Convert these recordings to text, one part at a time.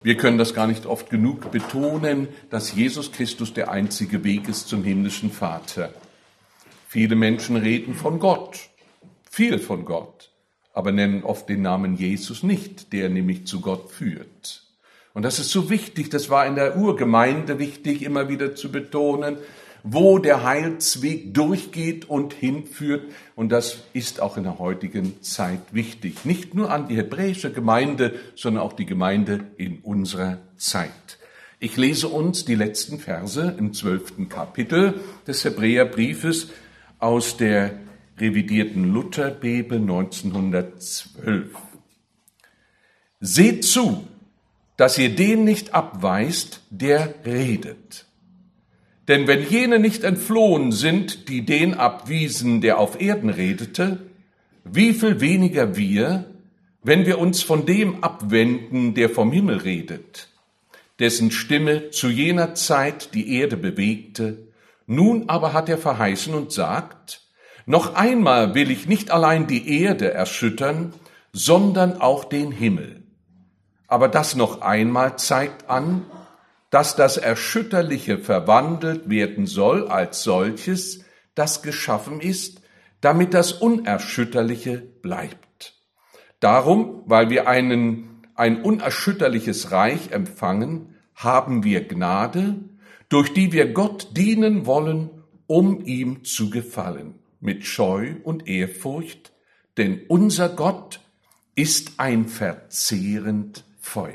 Wir können das gar nicht oft genug betonen, dass Jesus Christus der einzige Weg ist zum himmlischen Vater. Viele Menschen reden von Gott, viel von Gott, aber nennen oft den Namen Jesus nicht, der nämlich zu Gott führt. Und das ist so wichtig, das war in der Urgemeinde wichtig, immer wieder zu betonen, wo der Heilsweg durchgeht und hinführt. Und das ist auch in der heutigen Zeit wichtig. Nicht nur an die hebräische Gemeinde, sondern auch die Gemeinde in unserer Zeit. Ich lese uns die letzten Verse im 12. Kapitel des Hebräerbriefes aus der revidierten Lutherbibel 1912. Seht zu, dass ihr den nicht abweist, der redet. Denn wenn jene nicht entflohen sind, die den abwiesen, der auf Erden redete, wie viel weniger wir, wenn wir uns von dem abwenden, der vom Himmel redet, dessen Stimme zu jener Zeit die Erde bewegte. Nun aber hat er verheißen und sagt, noch einmal will ich nicht allein die Erde erschüttern, sondern auch den Himmel. Aber das noch einmal zeigt an, dass das Erschütterliche verwandelt werden soll als solches, das geschaffen ist, damit das Unerschütterliche bleibt. Darum, weil wir ein unerschütterliches Reich empfangen, haben wir Gnade, durch die wir Gott dienen wollen, um ihm zu gefallen, mit Scheu und Ehrfurcht, denn unser Gott ist ein verzehrend Feuer.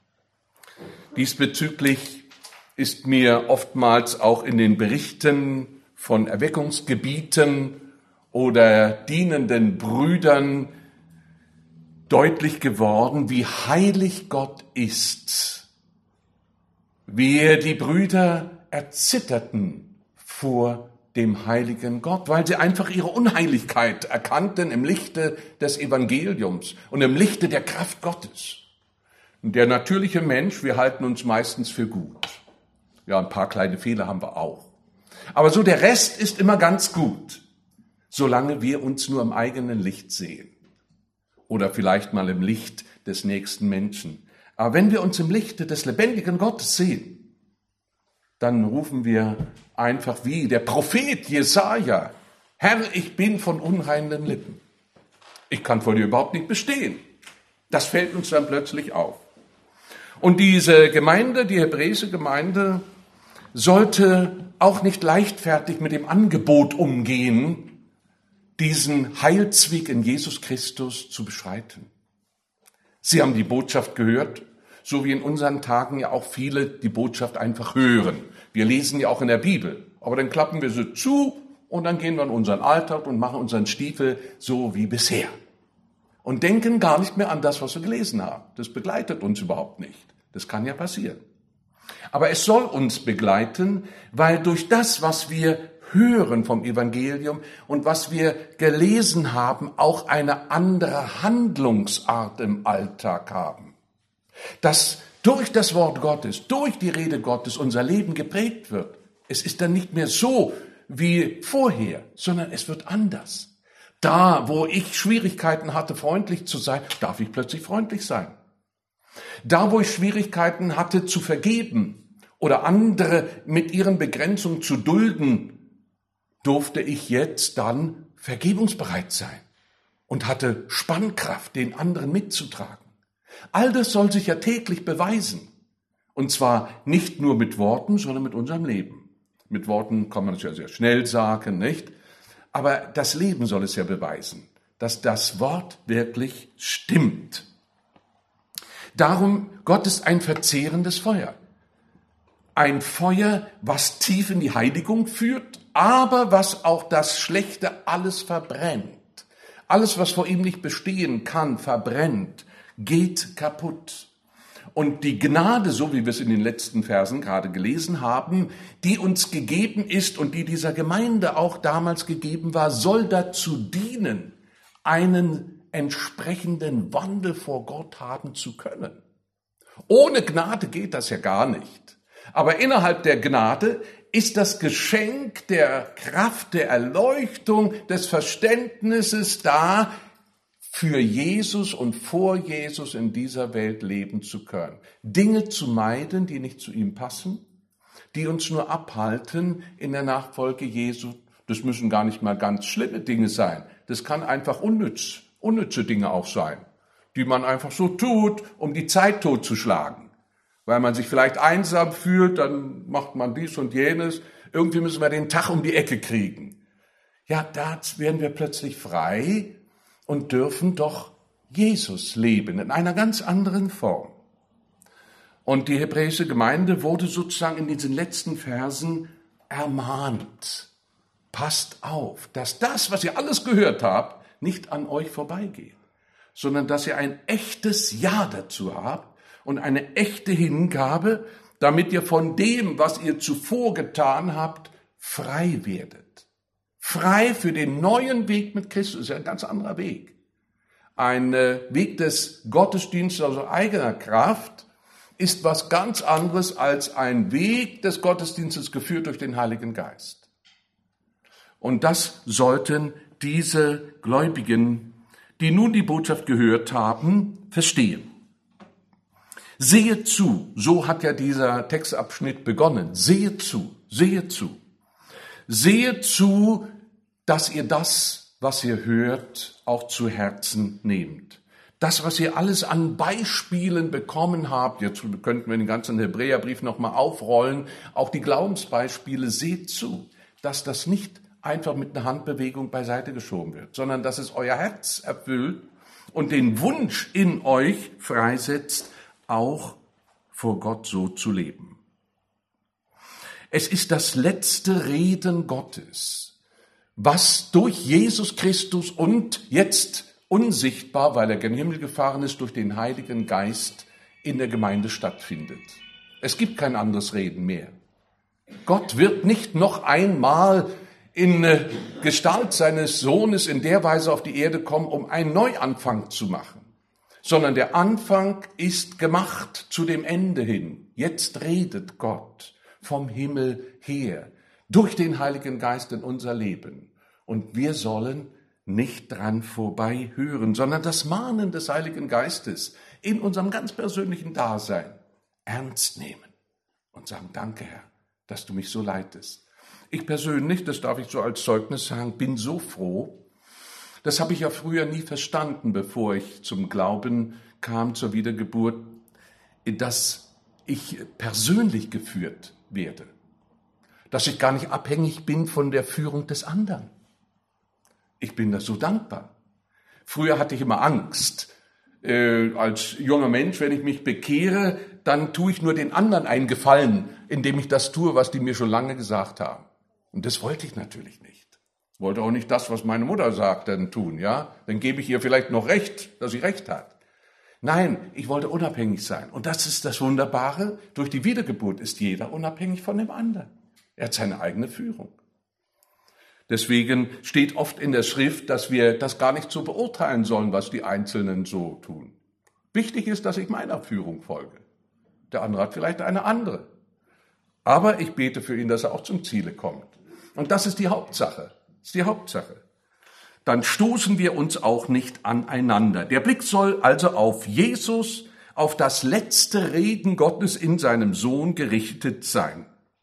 Diesbezüglich ist mir oftmals auch in den Berichten von Erweckungsgebieten oder dienenden Brüdern deutlich geworden, wie heilig Gott ist. Wie die Brüder erzitterten vor dem heiligen Gott, weil sie einfach ihre Unheiligkeit erkannten im Lichte des Evangeliums und im Lichte der Kraft Gottes. Der natürliche Mensch, wir halten uns meistens für gut. Ja, ein paar kleine Fehler haben wir auch. Aber so der Rest ist immer ganz gut, solange wir uns nur im eigenen Licht sehen. Oder vielleicht mal im Licht des nächsten Menschen. Aber wenn wir uns im Lichte des lebendigen Gottes sehen, dann rufen wir einfach wie der Prophet Jesaja, Herr, ich bin von unreinen Lippen. Ich kann vor dir überhaupt nicht bestehen. Das fällt uns dann plötzlich auf. Und diese Gemeinde, die hebräische Gemeinde, sollte auch nicht leichtfertig mit dem Angebot umgehen, diesen Heilsweg in Jesus Christus zu beschreiten. Sie haben die Botschaft gehört, so wie in unseren Tagen ja auch viele die Botschaft einfach hören. Wir lesen ja auch in der Bibel, aber dann klappen wir sie zu und dann gehen wir in unseren Alltag und machen unseren Stiefel so wie bisher. Und denken gar nicht mehr an das, was wir gelesen haben. Das begleitet uns überhaupt nicht. Das kann ja passieren. Aber es soll uns begleiten, weil durch das, was wir hören vom Evangelium und was wir gelesen haben, auch eine andere Handlungsart im Alltag haben. Dass durch das Wort Gottes, durch die Rede Gottes unser Leben geprägt wird. Es ist dann nicht mehr so wie vorher, sondern es wird anders. Da, wo ich Schwierigkeiten hatte, freundlich zu sein, darf ich plötzlich freundlich sein. Da, wo ich Schwierigkeiten hatte, zu vergeben oder andere mit ihren Begrenzungen zu dulden, durfte ich jetzt dann vergebungsbereit sein und hatte Spannkraft, den anderen mitzutragen. All das soll sich ja täglich beweisen. Und zwar nicht nur mit Worten, sondern mit unserem Leben. Mit Worten kann man es ja sehr schnell sagen, nicht? Aber das Leben soll es ja beweisen, dass das Wort wirklich stimmt. Darum, Gott ist ein verzehrendes Feuer. Ein Feuer, was tief in die Heiligung führt, aber was auch das Schlechte alles verbrennt. Alles, was vor ihm nicht bestehen kann, verbrennt, geht kaputt. Und die Gnade, so wie wir es in den letzten Versen gerade gelesen haben, die uns gegeben ist und die dieser Gemeinde auch damals gegeben war, soll dazu dienen, einen entsprechenden Wandel vor Gott haben zu können. Ohne Gnade geht das ja gar nicht. Aber innerhalb der Gnade ist das Geschenk der Kraft, der Erleuchtung, des Verständnisses da, für Jesus und vor Jesus in dieser Welt leben zu können. Dinge zu meiden, die nicht zu ihm passen, die uns nur abhalten in der Nachfolge Jesu. Das müssen gar nicht mal ganz schlimme Dinge sein. Das kann einfach unnütze Dinge auch sein, die man einfach so tut, um die Zeit totzuschlagen. Weil man sich vielleicht einsam fühlt, dann macht man dies und jenes. Irgendwie müssen wir den Tag um die Ecke kriegen. Ja, da werden wir plötzlich frei und dürfen doch Jesus leben in einer ganz anderen Form. Und die hebräische Gemeinde wurde sozusagen in diesen letzten Versen ermahnt. Passt auf, dass das, was ihr alles gehört habt, nicht an euch vorbeigeht, sondern dass ihr ein echtes Ja dazu habt und eine echte Hingabe, damit ihr von dem, was ihr zuvor getan habt, frei werdet. Frei für den neuen Weg mit Christus, ist ja ein ganz anderer Weg. Ein Weg des Gottesdienstes aus eigener Kraft ist was ganz anderes als ein Weg des Gottesdienstes geführt durch den Heiligen Geist. Und das sollten diese Gläubigen, die nun die Botschaft gehört haben, verstehen. Sehet zu, so hat ja dieser Textabschnitt begonnen. Sehet zu, sehet zu. Sehet zu, dass ihr das, was ihr hört, auch zu Herzen nehmt. Das, was ihr alles an Beispielen bekommen habt, jetzt könnten wir den ganzen Hebräerbrief nochmal aufrollen, auch die Glaubensbeispiele, seht zu, dass das nicht einfach mit einer Handbewegung beiseite geschoben wird, sondern dass es euer Herz erfüllt und den Wunsch in euch freisetzt, auch vor Gott so zu leben. Es ist das letzte Reden Gottes, was durch Jesus Christus und jetzt unsichtbar, weil er gen Himmel gefahren ist, durch den Heiligen Geist in der Gemeinde stattfindet. Es gibt kein anderes Reden mehr. Gott wird nicht noch einmal in Gestalt seines Sohnes in der Weise auf die Erde kommen, um einen Neuanfang zu machen, sondern der Anfang ist gemacht zu dem Ende hin. Jetzt redet Gott vom Himmel her, durch den Heiligen Geist in unser Leben. Und wir sollen nicht dran vorbei hören, sondern das Mahnen des Heiligen Geistes in unserem ganz persönlichen Dasein ernst nehmen und sagen, danke Herr, dass du mich so leitest. Ich persönlich, das darf ich so als Zeugnis sagen, bin so froh. Das habe ich ja früher nie verstanden, bevor ich zum Glauben kam, zur Wiedergeburt, dass ich persönlich geführt werde, dass ich gar nicht abhängig bin von der Führung des anderen. Ich bin da so dankbar. Früher hatte ich immer Angst. Als junger Mensch, wenn ich mich bekehre, dann tue ich nur den anderen einen Gefallen, indem ich das tue, was die mir schon lange gesagt haben. Und das wollte ich natürlich nicht. Ich wollte auch nicht das, was meine Mutter sagt, dann tun, ja? Dann gebe ich ihr vielleicht noch recht, dass sie recht hat. Nein, ich wollte unabhängig sein. Und das ist das Wunderbare. Durch die Wiedergeburt ist jeder unabhängig von dem anderen. Er hat seine eigene Führung. Deswegen steht oft in der Schrift, dass wir das gar nicht so beurteilen sollen, was die Einzelnen so tun. Wichtig ist, dass ich meiner Führung folge. Der andere hat vielleicht eine andere. Aber ich bete für ihn, dass er auch zum Ziele kommt. Und das ist die Hauptsache. Das ist die Hauptsache. Dann stoßen wir uns auch nicht aneinander. Der Blick soll also auf Jesus, auf das letzte Reden Gottes in seinem Sohn gerichtet sein.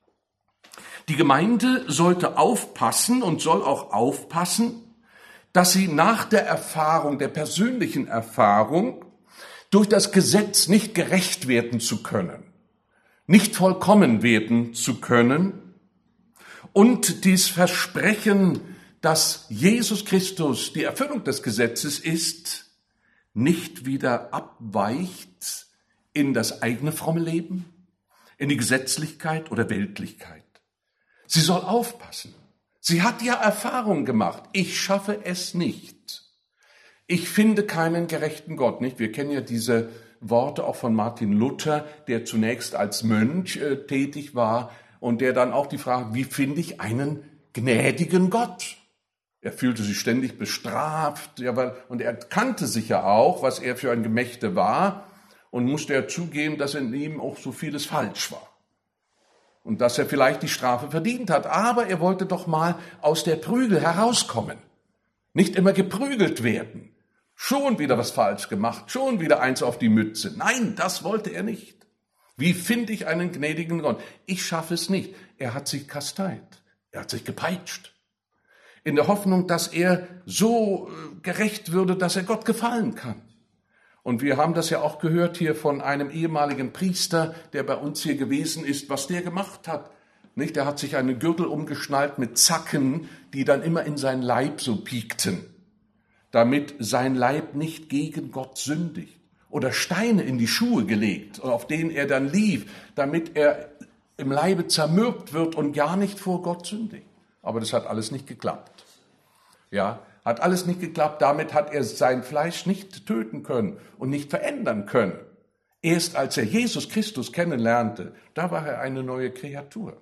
Die Gemeinde sollte aufpassen und soll auch aufpassen, dass sie nach der Erfahrung, der persönlichen Erfahrung, durch das Gesetz nicht gerecht werden zu können, nicht vollkommen werden zu können und dies Versprechen, dass Jesus Christus die Erfüllung des Gesetzes ist, nicht wieder abweicht in das eigene fromme Leben, in die Gesetzlichkeit oder Weltlichkeit. Sie soll aufpassen. Sie hat ja Erfahrung gemacht. Ich schaffe es nicht. Ich finde keinen gerechten Gott, nicht? Wir kennen ja diese Worte auch von Martin Luther, der zunächst als Mönch tätig war und der dann auch die Frage, wie finde ich einen gnädigen Gott? Er fühlte sich ständig bestraft, und er kannte sich ja auch, was er für ein Gemächte war und musste ja zugeben, dass in ihm auch so vieles falsch war. Und dass er vielleicht die Strafe verdient hat. Aber er wollte doch mal aus der Prügel herauskommen. Nicht immer geprügelt werden. Schon wieder was falsch gemacht, schon wieder eins auf die Mütze. Nein, das wollte er nicht. Wie finde ich einen gnädigen Gott? Ich schaffe es nicht. Er hat sich kasteit, er hat sich gepeitscht. In der Hoffnung, dass er so gerecht würde, dass er Gott gefallen kann. Und wir haben das ja auch gehört hier von einem ehemaligen Priester, der bei uns hier gewesen ist, was der gemacht hat. Nicht? Der hat sich einen Gürtel umgeschnallt mit Zacken, die dann immer in seinen Leib so piekten, damit sein Leib nicht gegen Gott sündigt. Oder Steine in die Schuhe gelegt, auf denen er dann lief, damit er im Leibe zermürbt wird und ja nicht vor Gott sündigt. Aber das hat alles nicht geklappt. Ja, hat alles nicht geklappt. Damit hat er sein Fleisch nicht töten können und nicht verändern können. Erst als er Jesus Christus kennenlernte, da war er eine neue Kreatur.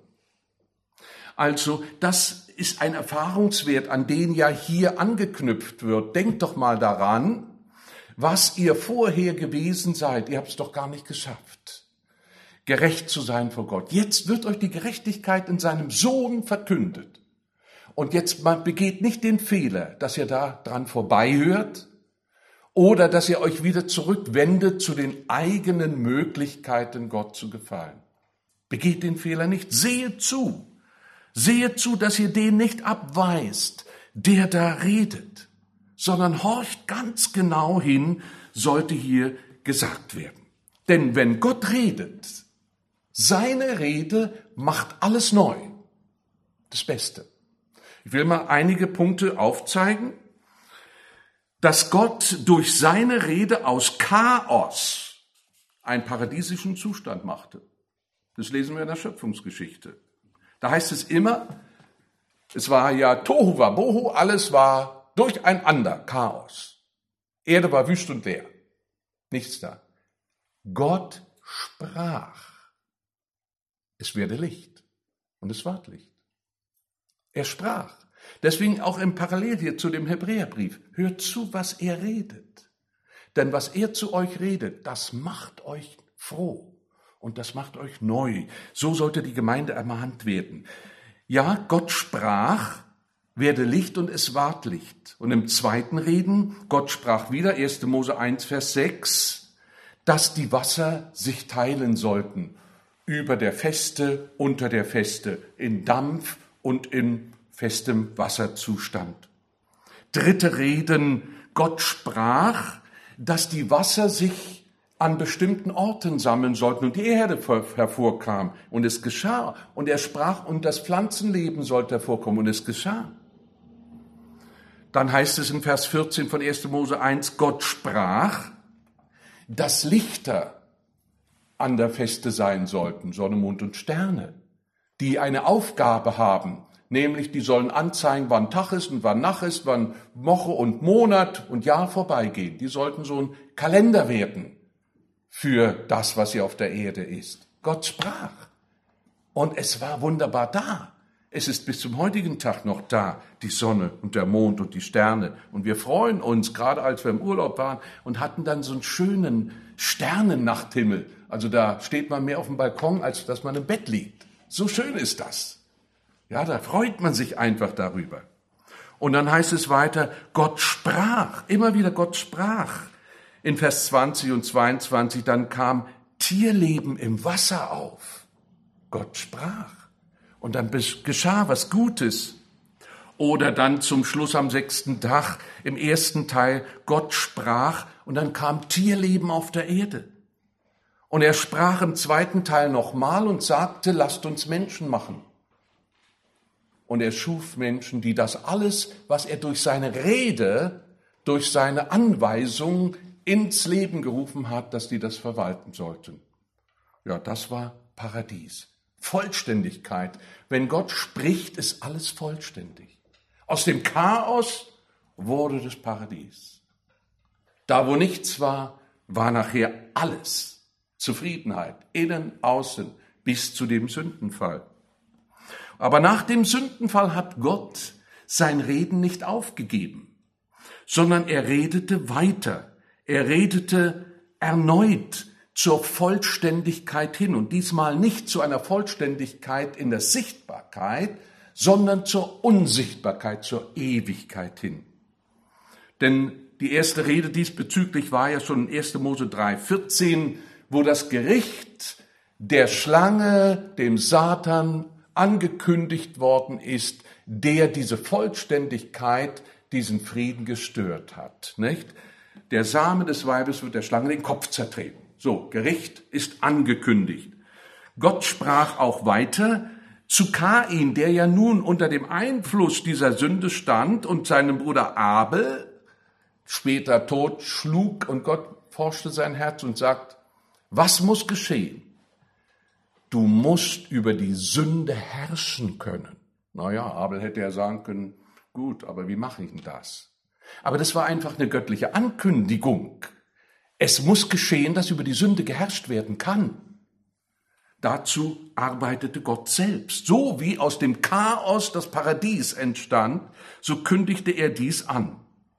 Also, das ist ein Erfahrungswert, an den ja hier angeknüpft wird. Denkt doch mal daran, was ihr vorher gewesen seid. Ihr habt es doch gar nicht geschafft, gerecht zu sein vor Gott. Jetzt wird euch die Gerechtigkeit in seinem Sohn verkündet. Und jetzt begeht nicht den Fehler, dass ihr da dran vorbeihört oder dass ihr euch wieder zurückwendet zu den eigenen Möglichkeiten, Gott zu gefallen. Begeht den Fehler nicht. Seht zu, dass ihr den nicht abweist, der da redet, sondern horcht ganz genau hin, sollte hier gesagt werden. Denn wenn Gott redet, seine Rede macht alles neu. Das Beste. Ich will mal einige Punkte aufzeigen, dass Gott durch seine Rede aus Chaos einen paradiesischen Zustand machte. Das lesen wir in der Schöpfungsgeschichte. Da heißt es immer, es war ja Tohu Wabohu, alles war durcheinander, Chaos. Erde war wüst und leer, nichts da. Gott sprach, es werde Licht und es ward Licht. Er sprach. Deswegen auch im Parallel hier zu dem Hebräerbrief. Hört zu, was er redet. Denn was er zu euch redet, das macht euch froh und das macht euch neu. So sollte die Gemeinde ermahnt werden. Ja, Gott sprach, werde Licht und es ward Licht. Und im zweiten Reden, Gott sprach wieder, 1. Mose 1, Vers 6, dass die Wasser sich teilen sollten. Über der Feste, unter der Feste, in Dampf und in festem Wasserzustand. Dritte Reden, Gott sprach, dass die Wasser sich an bestimmten Orten sammeln sollten und die Erde hervorkam. Und es geschah. Und er sprach, und das Pflanzenleben sollte hervorkommen. Und es geschah. Dann heißt es in Vers 14 von 1. Mose 1, Gott sprach, dass Lichter an der Feste sein sollten, Sonne, Mond und Sterne, die eine Aufgabe haben, nämlich die sollen anzeigen, wann Tag ist und wann Nacht ist, wann Woche und Monat und Jahr vorbeigehen. Die sollten so ein Kalender werden für das, was hier auf der Erde ist. Gott sprach und es war wunderbar da. Es ist bis zum heutigen Tag noch da, die Sonne und der Mond und die Sterne. Und wir freuen uns, gerade als wir im Urlaub waren und hatten dann so einen schönen Sternennachthimmel. Also da steht man mehr auf dem Balkon, als dass man im Bett liegt. So schön ist das. Ja, da freut man sich einfach darüber. Und dann heißt es weiter, Gott sprach, immer wieder Gott sprach. In Vers 20 und 22, dann kam Tierleben im Wasser auf. Gott sprach. Und dann geschah was Gutes. Oder dann zum Schluss am 6. Tag, im ersten Teil, Gott sprach und dann kam Tierleben auf der Erde. Und er sprach im zweiten Teil nochmal und sagte, lasst uns Menschen machen. Und er schuf Menschen, die das alles, was er durch seine Rede, durch seine Anweisung ins Leben gerufen hat, dass die das verwalten sollten. Ja, das war Paradies. Vollständigkeit. Wenn Gott spricht, ist alles vollständig. Aus dem Chaos wurde das Paradies. Da, wo nichts war, war nachher alles. Zufriedenheit, innen, außen, bis zu dem Sündenfall. Aber nach dem Sündenfall hat Gott sein Reden nicht aufgegeben, sondern er redete weiter. Er redete erneut zur Vollständigkeit hin und diesmal nicht zu einer Vollständigkeit in der Sichtbarkeit, sondern zur Unsichtbarkeit, zur Ewigkeit hin. Denn die erste Rede diesbezüglich war ja schon in 1. Mose 3,14, wo das Gericht der Schlange, dem Satan, angekündigt worden ist, der diese Vollständigkeit, diesen Frieden gestört hat. Nicht? Der Same des Weibes wird der Schlange den Kopf zertreten. So, Gericht ist angekündigt. Gott sprach auch weiter zu Kain, der ja nun unter dem Einfluss dieser Sünde stand und seinen Bruder Abel, später tot, schlug, und Gott forschte sein Herz und sagt, was muss geschehen? Du musst über die Sünde herrschen können. Naja, Abel hätte ja sagen können, gut, aber wie mache ich denn das? Aber das war einfach eine göttliche Ankündigung. Es muss geschehen, dass über die Sünde geherrscht werden kann. Dazu arbeitete Gott selbst. So wie aus dem Chaos das Paradies entstand, so kündigte er dies an.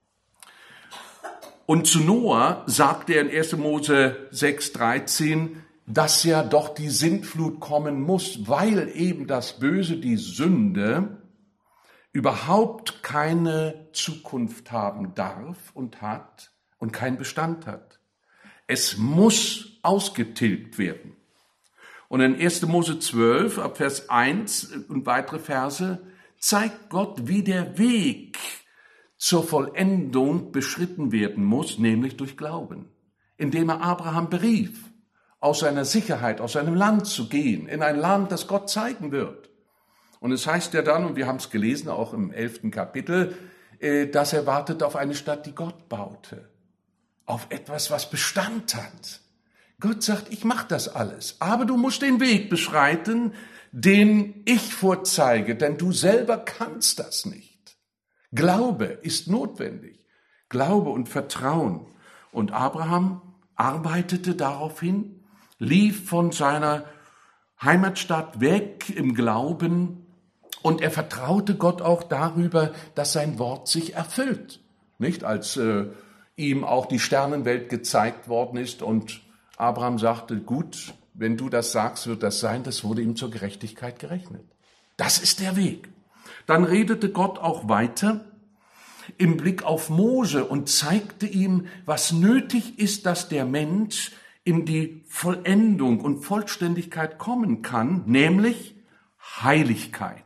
Und zu Noah sagte er in 1. Mose 6,13, dass ja doch die Sintflut kommen muss, weil eben das Böse, die Sünde, überhaupt keine Zukunft haben darf und hat und keinen Bestand hat. Es muss ausgetilgt werden. Und in 1. Mose 12, ab Vers 1 und weitere Verse, zeigt Gott, wie der Weg zur Vollendung beschritten werden muss, nämlich durch Glauben, indem er Abraham berief, aus seiner Sicherheit, aus seinem Land zu gehen, in ein Land, das Gott zeigen wird. Und es heißt ja dann, und wir haben es gelesen, auch im 11. Kapitel, dass er wartet auf eine Stadt, die Gott baute, auf etwas, was Bestand hat. Gott sagt, ich mache das alles, aber du musst den Weg beschreiten, den ich vorzeige, denn du selber kannst das nicht. Glaube ist notwendig, Glaube und Vertrauen. Und Abraham arbeitete darauf hin, lief von seiner Heimatstadt weg im Glauben, und er vertraute Gott auch darüber, dass sein Wort sich erfüllt. Nicht, als ihm auch die Sternenwelt gezeigt worden ist und Abraham sagte, gut, wenn du das sagst, wird das sein. Das wurde ihm zur Gerechtigkeit gerechnet. Das ist der Weg. Dann redete Gott auch weiter im Blick auf Mose und zeigte ihm, was nötig ist, dass der Mensch in die Vollendung und Vollständigkeit kommen kann, nämlich Heiligkeit.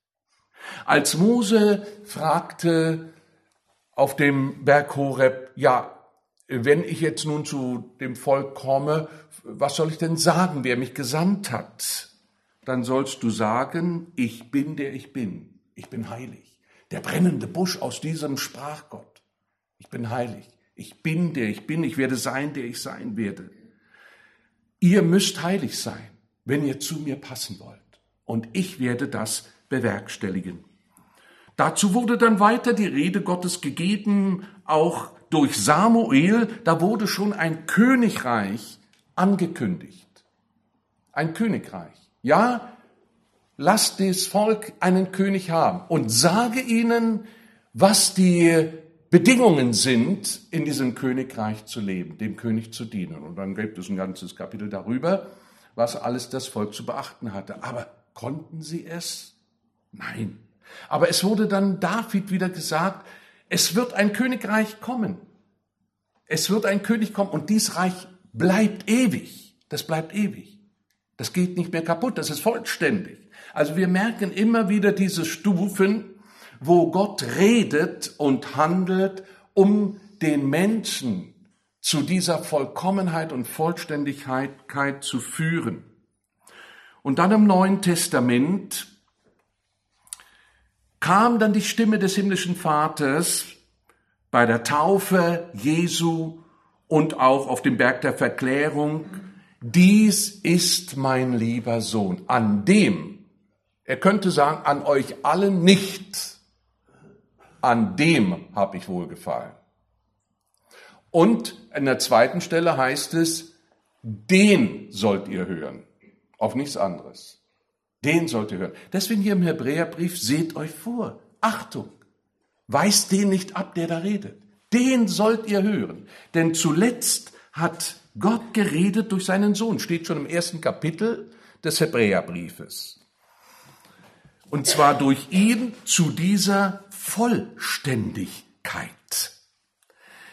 Als Mose fragte auf dem Berg Horeb, ja, wenn ich jetzt nun zu dem Volk komme, was soll ich denn sagen, wer mich gesandt hat? Dann sollst du sagen, ich bin, der ich bin. Ich bin heilig. Der brennende Busch, aus diesem sprach Gott. Ich bin heilig. Ich bin, der ich bin. Ich werde sein, der ich sein werde. Ihr müsst heilig sein, wenn ihr zu mir passen wollt. Und ich werde das bewerkstelligen. Dazu wurde dann weiter die Rede Gottes gegeben, auch durch Samuel. Da wurde schon ein Königreich angekündigt. Ein Königreich. Ja, lasst das Volk einen König haben und sage ihnen, was die Bedingungen sind, in diesem Königreich zu leben, dem König zu dienen. Und dann gibt es ein ganzes Kapitel darüber, was alles das Volk zu beachten hatte. Aber konnten sie es? Nein. Aber es wurde dann David wieder gesagt, es wird ein Königreich kommen. Es wird ein König kommen und dieses Reich bleibt ewig. Das bleibt ewig. Das geht nicht mehr kaputt, das ist vollständig. Also wir merken immer wieder diese Stufen, wo Gott redet und handelt, um den Menschen zu dieser Vollkommenheit und Vollständigkeit zu führen. Und dann im Neuen Testament kam dann die Stimme des himmlischen Vaters bei der Taufe Jesu und auch auf dem Berg der Verklärung: Dies ist mein lieber Sohn, an dem, er könnte sagen, an euch allen nicht, an dem habe ich wohlgefallen. Und an der zweiten Stelle heißt es, den sollt ihr hören, auf nichts anderes. Den sollt ihr hören. Deswegen hier im Hebräerbrief, seht euch vor, Achtung, weist den nicht ab, der da redet. Den sollt ihr hören. Denn zuletzt hat Gott geredet durch seinen Sohn, steht schon im 1. Kapitel des Hebräerbriefes. Und zwar durch ihn zu dieser Vollständigkeit.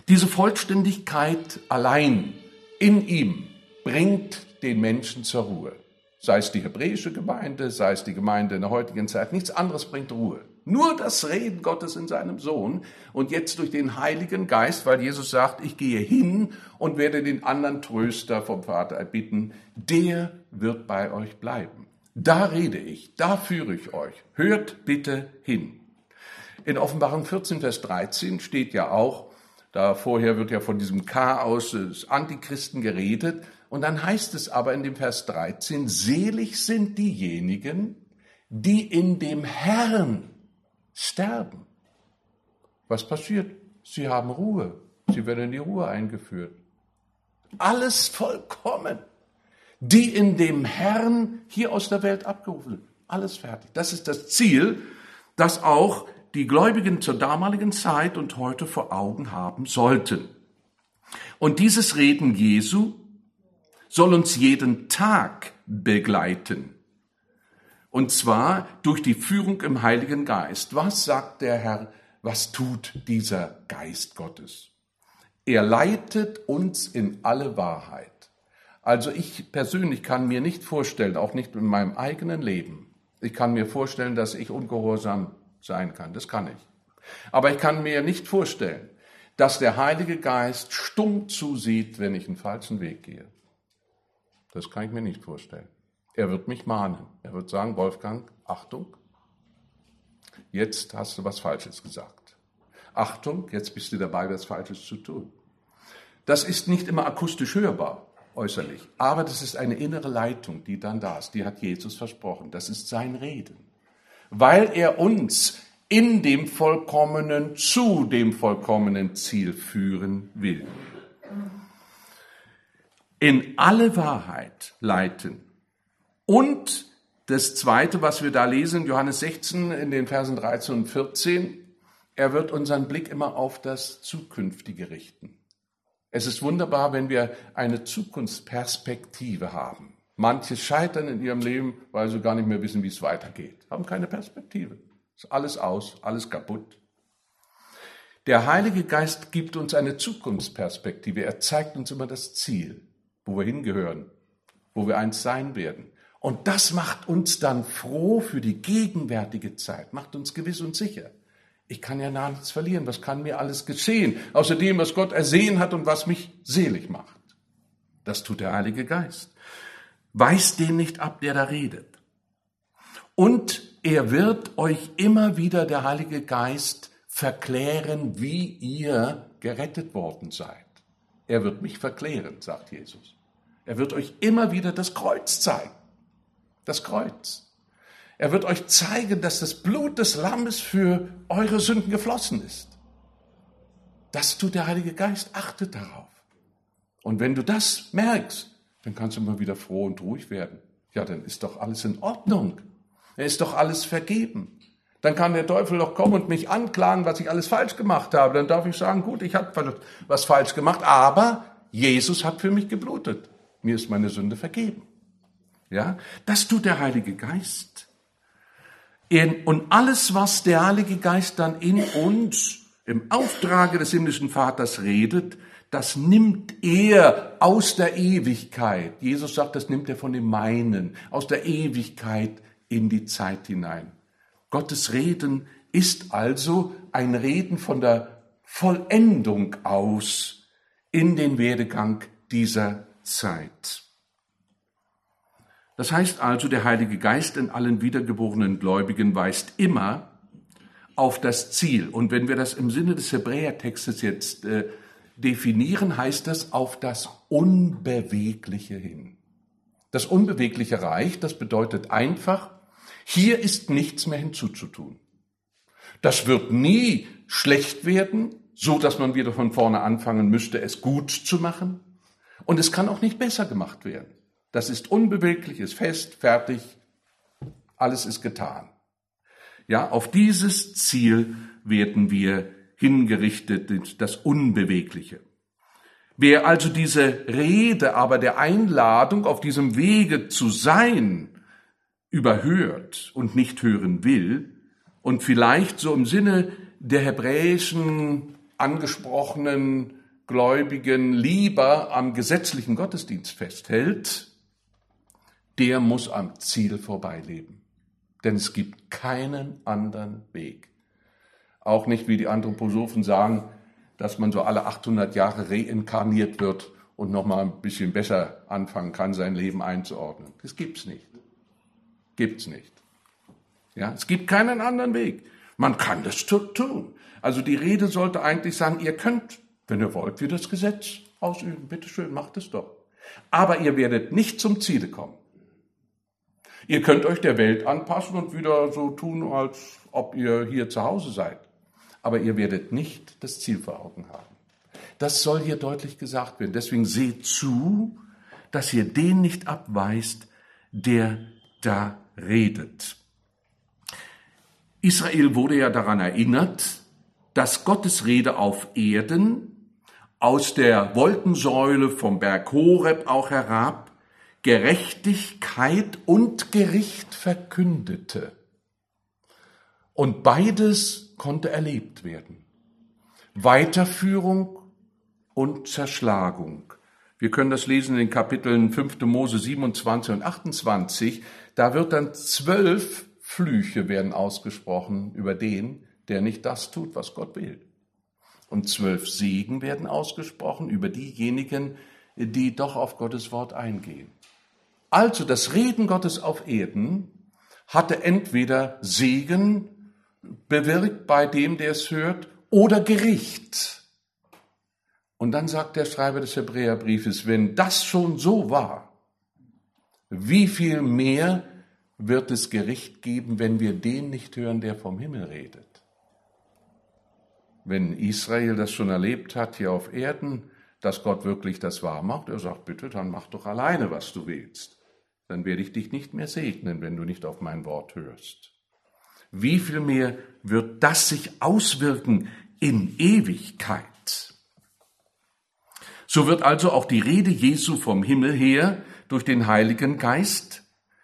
Diese Vollständigkeit allein in ihm bringt den Menschen zur Ruhe. Sei es die hebräische Gemeinde, sei es die Gemeinde in der heutigen Zeit. Nichts anderes bringt Ruhe. Nur das Reden Gottes in seinem Sohn und jetzt durch den Heiligen Geist, weil Jesus sagt, ich gehe hin und werde den anderen Tröster vom Vater erbitten, der wird bei euch bleiben. Da rede ich, da führe ich euch. Hört bitte hin. In Offenbarung 14, Vers 13 steht ja auch, da vorher wird ja von diesem Chaos des Antichristen geredet, und dann heißt es aber in dem Vers 13, selig sind diejenigen, die in dem Herrn sterben. Was passiert? Sie haben Ruhe. Sie werden in die Ruhe eingeführt. Alles vollkommen. Die in dem Herrn hier aus der Welt abgerufen sind. Alles fertig. Das ist das Ziel, das auch die Gläubigen zur damaligen Zeit und heute vor Augen haben sollten. Und dieses Reden Jesu soll uns jeden Tag begleiten. Und zwar durch die Führung im Heiligen Geist. Was sagt der Herr? Was tut dieser Geist Gottes? Er leitet uns in alle Wahrheit. Also ich persönlich kann mir nicht vorstellen, auch nicht in meinem eigenen Leben, ich kann mir vorstellen, dass ich ungehorsam sein kann. Das kann ich. Aber ich kann mir nicht vorstellen, dass der Heilige Geist stumm zusieht, wenn ich einen falschen Weg gehe. Das kann ich mir nicht vorstellen. Er wird mich mahnen. Er wird sagen, Wolfgang, Achtung, jetzt hast du was Falsches gesagt. Achtung, jetzt bist du dabei, was Falsches zu tun. Das ist nicht immer akustisch hörbar, äußerlich, aber das ist eine innere Leitung, die dann da ist. Die hat Jesus versprochen. Das ist sein Reden. Weil er uns in dem Vollkommenen zu dem vollkommenen Ziel führen will. In alle Wahrheit leiten. Und das Zweite, was wir da lesen, Johannes 16 in den Versen 13 und 14, er wird unseren Blick immer auf das Zukünftige richten. Es ist wunderbar, wenn wir eine Zukunftsperspektive haben. Manche scheitern in ihrem Leben, weil sie gar nicht mehr wissen, wie es weitergeht. Haben keine Perspektive. Ist alles aus, alles kaputt. Der Heilige Geist gibt uns eine Zukunftsperspektive. Er zeigt uns immer das Ziel, wo wir hingehören, wo wir einst sein werden. Und das macht uns dann froh für die gegenwärtige Zeit, macht uns gewiss und sicher. Ich kann ja nichts verlieren, was kann mir alles geschehen, außer dem, was Gott ersehen hat und was mich selig macht. Das tut der Heilige Geist. Weist den nicht ab, der da redet. Und er wird euch immer wieder, der Heilige Geist, verklären, wie ihr gerettet worden seid. Er wird mich verklären, sagt Jesus. Er wird euch immer wieder das Kreuz zeigen. Das Kreuz. Er wird euch zeigen, dass das Blut des Lammes für eure Sünden geflossen ist. Das tut der Heilige Geist. Achtet darauf. Und wenn du das merkst, dann kannst du immer wieder froh und ruhig werden. Ja, dann ist doch alles in Ordnung. Dann ist doch alles vergeben. Dann kann der Teufel doch kommen und mich anklagen, was ich alles falsch gemacht habe. Dann darf ich sagen, gut, ich habe was falsch gemacht, aber Jesus hat für mich geblutet. Mir ist meine Sünde vergeben. Ja, das tut der Heilige Geist. Und alles, was der Heilige Geist dann in uns im Auftrage des himmlischen Vaters redet, das nimmt er aus der Ewigkeit. Jesus sagt, das nimmt er von dem Meinen, aus der Ewigkeit in die Zeit hinein. Gottes Reden ist also ein Reden von der Vollendung aus in den Werdegang dieser Zeit. Das heißt also, der Heilige Geist in allen wiedergeborenen Gläubigen weist immer auf das Ziel. Und wenn wir das im Sinne des Hebräertextes jetzt definieren, heißt das auf das Unbewegliche hin. Das Unbewegliche Reich, das bedeutet einfach, hier ist nichts mehr hinzuzutun. Das wird nie schlecht werden, so dass man wieder von vorne anfangen müsste, es gut zu machen. Und es kann auch nicht besser gemacht werden. Das ist unbeweglich, ist fest, fertig, alles ist getan. Ja, auf dieses Ziel werden wir hingerichtet, das Unbewegliche. Wer also diese Rede aber der Einladung, auf diesem Wege zu sein, überhört und nicht hören will und vielleicht so im Sinne der hebräischen angesprochenen Gläubigen lieber am gesetzlichen Gottesdienst festhält, der muss am Ziel vorbeileben. Denn es gibt keinen anderen Weg. Auch nicht, wie die Anthroposophen sagen, dass man so alle 800 Jahre reinkarniert wird und nochmal ein bisschen besser anfangen kann, sein Leben einzuordnen. Das gibt's nicht. Gibt's nicht. Ja, es gibt keinen anderen Weg. Man kann das tun. Also die Rede sollte eigentlich sagen, ihr könnt, wenn ihr wollt, wieder das Gesetz ausüben. Bitte schön, macht es doch. Aber ihr werdet nicht zum Ziele kommen. Ihr könnt euch der Welt anpassen und wieder so tun, als ob ihr hier zu Hause seid. Aber ihr werdet nicht das Ziel vor Augen haben. Das soll hier deutlich gesagt werden. Deswegen seht zu, dass ihr den nicht abweist, der da redet. Israel wurde ja daran erinnert, dass Gottes Rede auf Erden aus der Wolkensäule vom Berg Horeb auch herab Gerechtigkeit und Gericht verkündete. Und beides konnte erlebt werden. Weiterführung und Zerschlagung. Wir können das lesen in den Kapiteln 5. Mose 27 und 28. Da wird dann 12 Flüche werden ausgesprochen über den, der nicht das tut, was Gott will. Und 12 Segen werden ausgesprochen über diejenigen, die doch auf Gottes Wort eingehen. Also das Reden Gottes auf Erden hatte entweder Segen bewirkt bei dem, der es hört, oder Gericht. Und dann sagt der Schreiber des Hebräerbriefes, wenn das schon so war, wie viel mehr wird es Gericht geben, wenn wir den nicht hören, der vom Himmel redet. Wenn Israel das schon erlebt hat hier auf Erden, dass Gott wirklich das wahr macht, er sagt, bitte, dann mach doch alleine, was du willst. Dann werde ich dich nicht mehr segnen, wenn du nicht auf mein Wort hörst. Wie viel mehr wird das sich auswirken in Ewigkeit? So wird also auch die Rede Jesu vom Himmel her durch den Heiligen Geist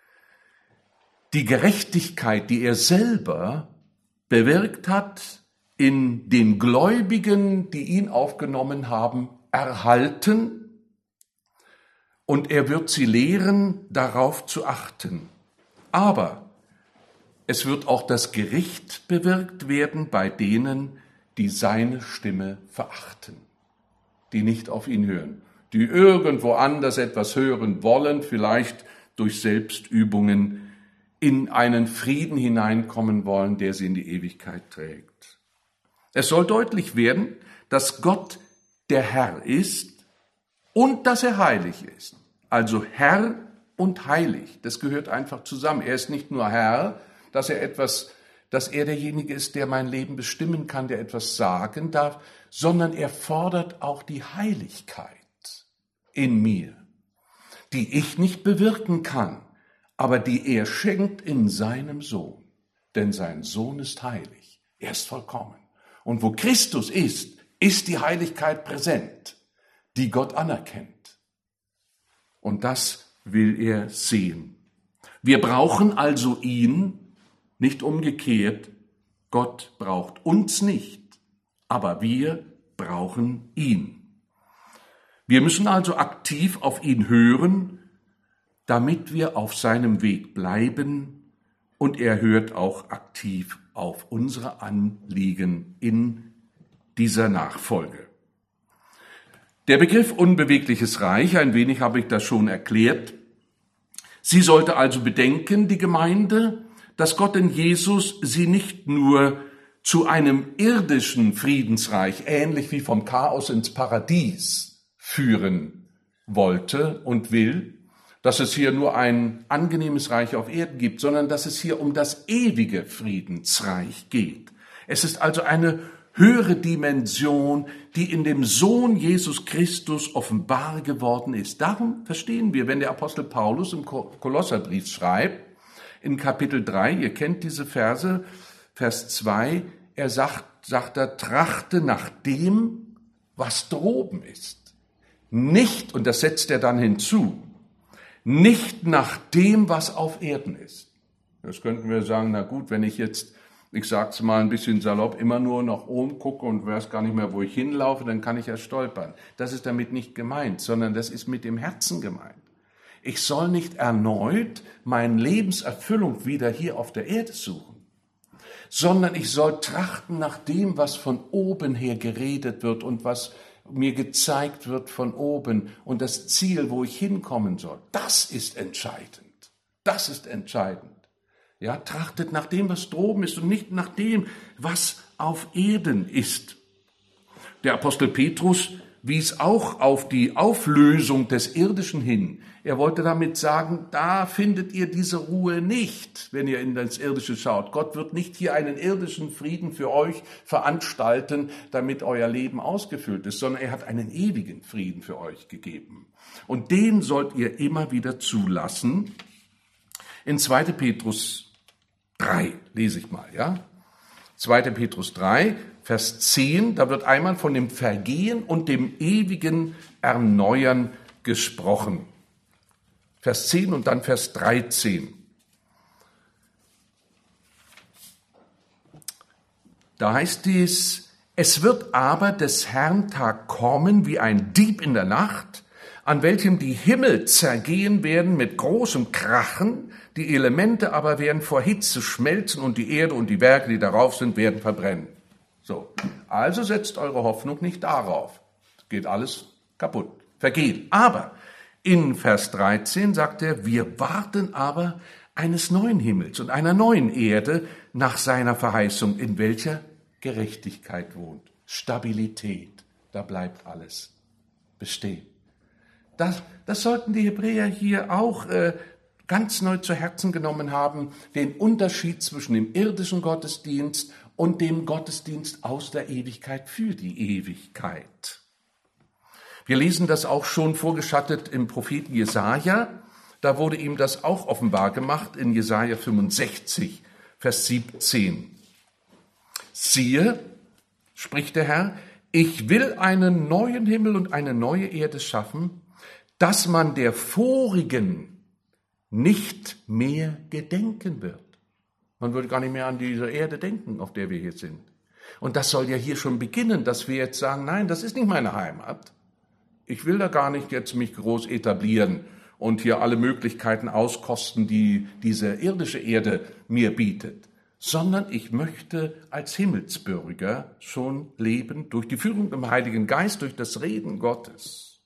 die Gerechtigkeit, die er selber bewirkt hat, in den Gläubigen, die ihn aufgenommen haben, erhalten, und er wird sie lehren, darauf zu achten. Aber es wird auch das Gericht bewirkt werden bei denen, die seine Stimme verachten, die nicht auf ihn hören, die irgendwo anders etwas hören wollen, vielleicht durch Selbstübungen in einen Frieden hineinkommen wollen, der sie in die Ewigkeit trägt. Es soll deutlich werden, dass Gott der Herr ist und dass er heilig ist. Also Herr und heilig, das gehört einfach zusammen. Er ist nicht nur Herr, dass er derjenige ist, der mein Leben bestimmen kann, der etwas sagen darf, sondern er fordert auch die Heiligkeit in mir, die ich nicht bewirken kann, aber die er schenkt in seinem Sohn. Denn sein Sohn ist heilig, er ist vollkommen. Und wo Christus ist, ist die Heiligkeit präsent, die Gott anerkennt. Und das will er sehen. Wir brauchen also ihn, nicht umgekehrt. Gott braucht uns nicht, aber wir brauchen ihn. Wir müssen also aktiv auf ihn hören, damit wir auf seinem Weg bleiben, und er hört auch aktiv auf unsere Anliegen in dieser Nachfolge. Der Begriff unbewegliches Reich, ein wenig habe ich das schon erklärt. Sie sollte also bedenken, die Gemeinde, dass Gott in Jesus sie nicht nur zu einem irdischen Friedensreich, ähnlich wie vom Chaos ins Paradies, führen wollte und will, dass es hier nur ein angenehmes Reich auf Erden gibt, sondern dass es hier um das ewige Friedensreich geht. Es ist also eine höhere Dimension, die in dem Sohn Jesus Christus offenbar geworden ist. Darum verstehen wir, wenn der Apostel Paulus im Kolosserbrief schreibt, in Kapitel 3, ihr kennt diese Verse, Vers 2, er sagt er, trachte nach dem, was droben ist. Nicht, und das setzt er dann hinzu, nicht nach dem, was auf Erden ist. Das könnten wir sagen, na gut, wenn ich jetzt ich sage es mal ein bisschen salopp, immer nur nach oben gucke und weiß gar nicht mehr, wo ich hinlaufe, dann kann ich ja stolpern. Das ist damit nicht gemeint, sondern das ist mit dem Herzen gemeint. Ich soll nicht erneut meine Lebenserfüllung wieder hier auf der Erde suchen, sondern ich soll trachten nach dem, was von oben her geredet wird und was mir gezeigt wird von oben und das Ziel, wo ich hinkommen soll. Das ist entscheidend. Das ist entscheidend. Ja, trachtet nach dem, was droben ist und nicht nach dem, was auf Erden ist. Der Apostel Petrus wies auch auf die Auflösung des Irdischen hin. Er wollte damit sagen, da findet ihr diese Ruhe nicht, wenn ihr in das Irdische schaut. Gott wird nicht hier einen irdischen Frieden für euch veranstalten, damit euer Leben ausgefüllt ist, sondern er hat einen ewigen Frieden für euch gegeben. Und den sollt ihr immer wieder zulassen. In 2. Petrus 3 lese ich mal, ja? 2. Petrus 3, Vers 10, da wird einmal von dem Vergehen und dem ewigen Erneuern gesprochen. Vers 10 und dann Vers 13. Da heißt es, es wird aber des Herrn Tag kommen wie ein Dieb in der Nacht, an welchem die Himmel zergehen werden mit großem Krachen, die Elemente aber werden vor Hitze schmelzen und die Erde und die Werke, die darauf sind, werden verbrennen. So, also setzt eure Hoffnung nicht darauf. Geht alles kaputt, vergeht. Aber in Vers 13 sagt er, wir warten aber eines neuen Himmels und einer neuen Erde nach seiner Verheißung, in welcher Gerechtigkeit wohnt. Stabilität, da bleibt alles bestehen. Das sollten die Hebräer hier auch ganz neu zu Herzen genommen haben, den Unterschied zwischen dem irdischen Gottesdienst und dem Gottesdienst aus der Ewigkeit für die Ewigkeit. Wir lesen das auch schon vorgeschattet im Propheten Jesaja. Da wurde ihm das auch offenbar gemacht in Jesaja 65, Vers 17. Siehe, spricht der Herr, ich will einen neuen Himmel und eine neue Erde schaffen, dass man der vorigen nicht mehr gedenken wird. Man würde gar nicht mehr an diese Erde denken, auf der wir hier sind. Und das soll ja hier schon beginnen, dass wir jetzt sagen, nein, das ist nicht meine Heimat. Ich will da gar nicht jetzt mich groß etablieren und hier alle Möglichkeiten auskosten, die diese irdische Erde mir bietet, sondern ich möchte als Himmelsbürger schon leben durch die Führung im Heiligen Geist, durch das Reden Gottes.